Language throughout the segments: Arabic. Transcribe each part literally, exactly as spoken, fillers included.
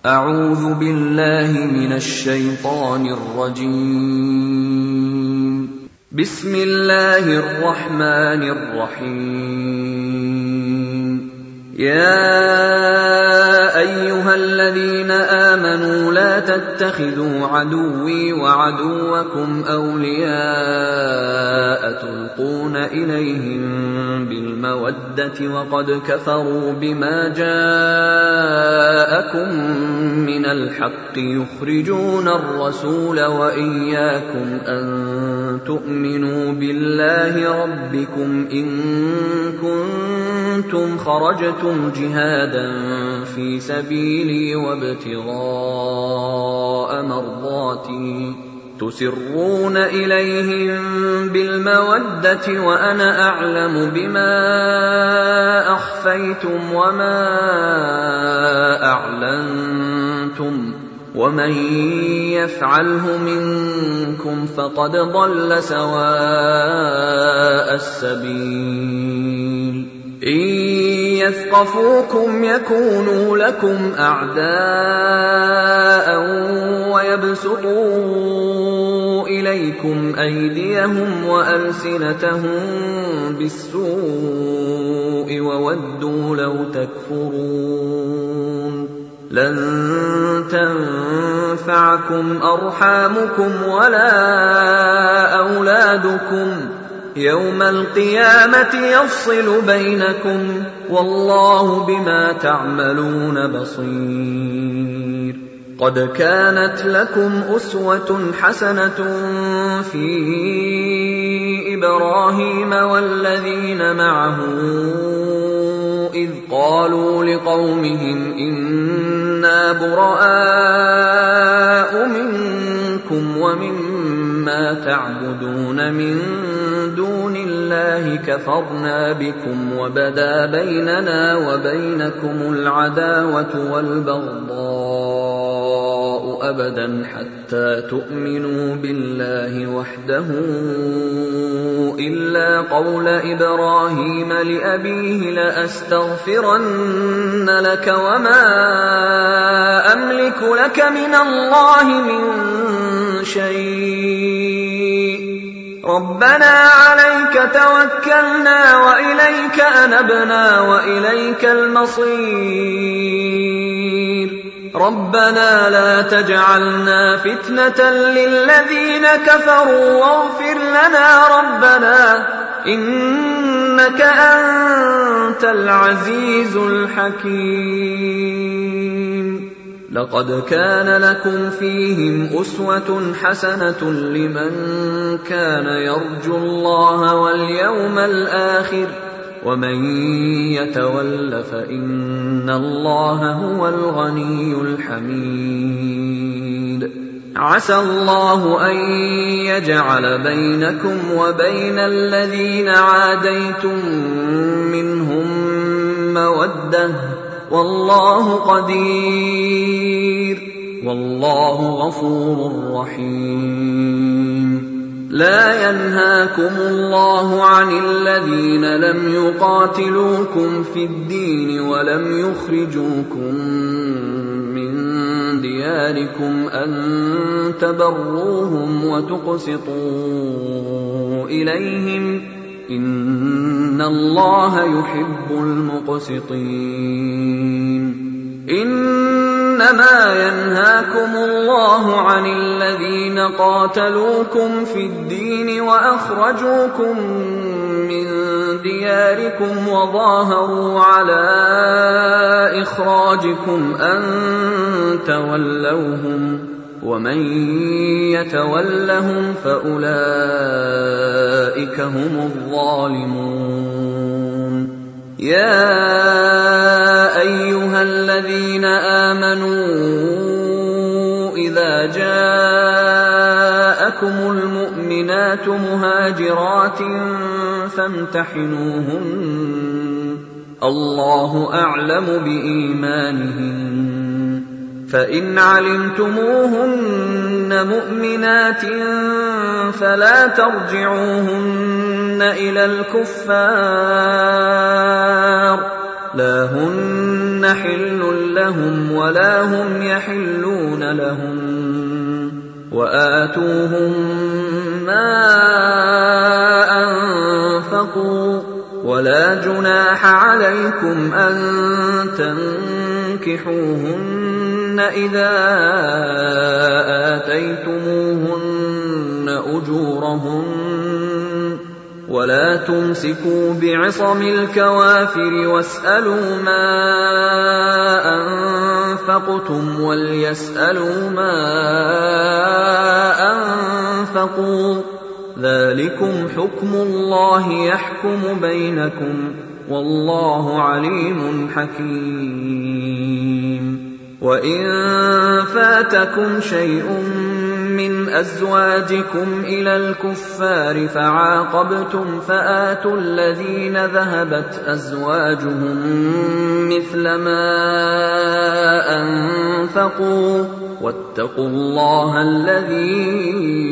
أعوذ بالله من الشيطان الرجيم. بسم الله الرحمن الرحيم. يا أيها الذين آمنوا لا تتخذوا عدوي وعدوكم أولياء تلقون إليهم بالمودة وقد كفروا بما جاءكم من الحق يخرجون الرسول وإياكم أن تؤمنوا بالله ربكم إن كنتم خرجتم جهادا في سبيلي وابتغاء مرضاتي تسرون إليهم بالمودة وأنا أعلم بما أخفيتم وما أعلنتم ومن يفعله منكم فقد ضل سواء السبيل. إن يثقفوكم يكونوا لكم أعداء ويبسطوا إليكم أيديهم وألسنتهم بالسوء وودوا لو تكفرون. لن تنفعكم أرحامكم ولا أولادكم يوم القيامة يفصل بينكم والله بما تعملون بصير. قد كانت لكم أسوة حسنة في إبراهيم والذين معه إذ قالوا لقومهم إنا براء منكم ومما تعبدون من دون الله كفرنا بكم وبدا بيننا وبينكم العداوة والبغضاء أبدا حتى تؤمنوا بالله وحده إلا قول إبراهيم لأبيه لأستغفرن لك وما أملك لك من الله من شيء ربنا عليك توكلنا وإليك أنبنا وإليك المصير. ربنا لا تجعلنا فتنة للذين كفروا واغفر لنا ربنا إنك أنت العزيز الحكيم. لقد كان لكم فيهم أسوة حسنة لمن كان يرجو الله واليوم الآخر ومن يتول فإن الله هو الغني الحميد. عسى الله أن يجعل بينكم وبين الذين عاديتم منهم مودة والله قدير والله غفور رحيم. لا ينهاكم الله عن الذين لم يقاتلوكم في الدين ولم يخرجوكم من دياركم أن تبروهم وتقسطوا إليهم إن الله يحب المقسطين. إنما ينهاكم الله عن الذين قاتلوكم في الدين وأخرجوكم من دياركم وظاهروا على إخراجكم أن تولوهم ومن يتولهم فأولئك هم الظالمون. يا أيها الذين آمنوا إذا جاءكم المؤمنات مهاجرات فامتحنوهن الله أعلم بإيمانهن فإن علمتموهن مؤمنات فلا ترجعوهن إلى الكفار لا هن حل لهم ولا هم يحلون لهم، وآتوهم ما أنفقوا، ولا جناح عليكم أن تنكحوهن إذا آتيتموهن أجورهن، ولا تمسكوا بعصم الكوافر واسألوا ما أنفقتم وليسألوا ما أنفقوا، ذلكم حكم الله يحكم بينكم، والله عليم حكيم. وإن فاتكم شيء من أزواجكم إلى الكفار فعاقبتم فآتوا الذين ذهبت أزواجهم مثل ما أنفقوا، واتقوا الله الذي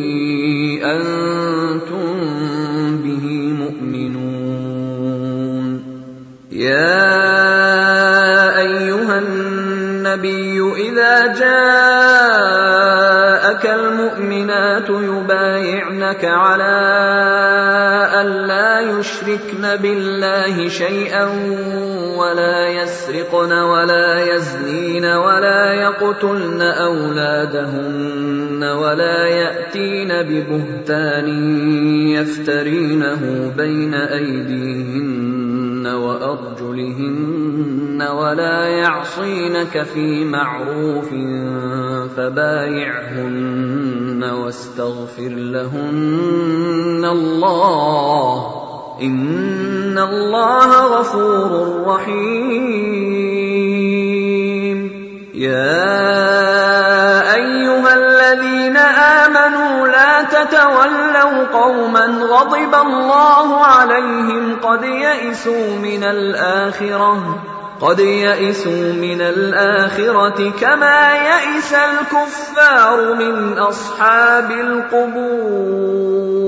أنتم به مؤمنون. يا أيها النبي إذا جاءك المؤمنات يبايعنك على أن لا يشركن بالله شيئا ولا يسرقن ولا يزنين ولا يقتلن أولادهن ولا يأتين ببهتان يفترينه بين أيديهن وأرجلهن ولا يعصينك في معروف فبايعهن واستغفر لهن الله، إن الله غفور رحيم. يا أيها الذين آمنوا لا تتولوا قوما غضب الله عليهم قد يئسوا من الآخرة قد يئسوا من الآخرة كما يئس الكفار من أصحاب القبور.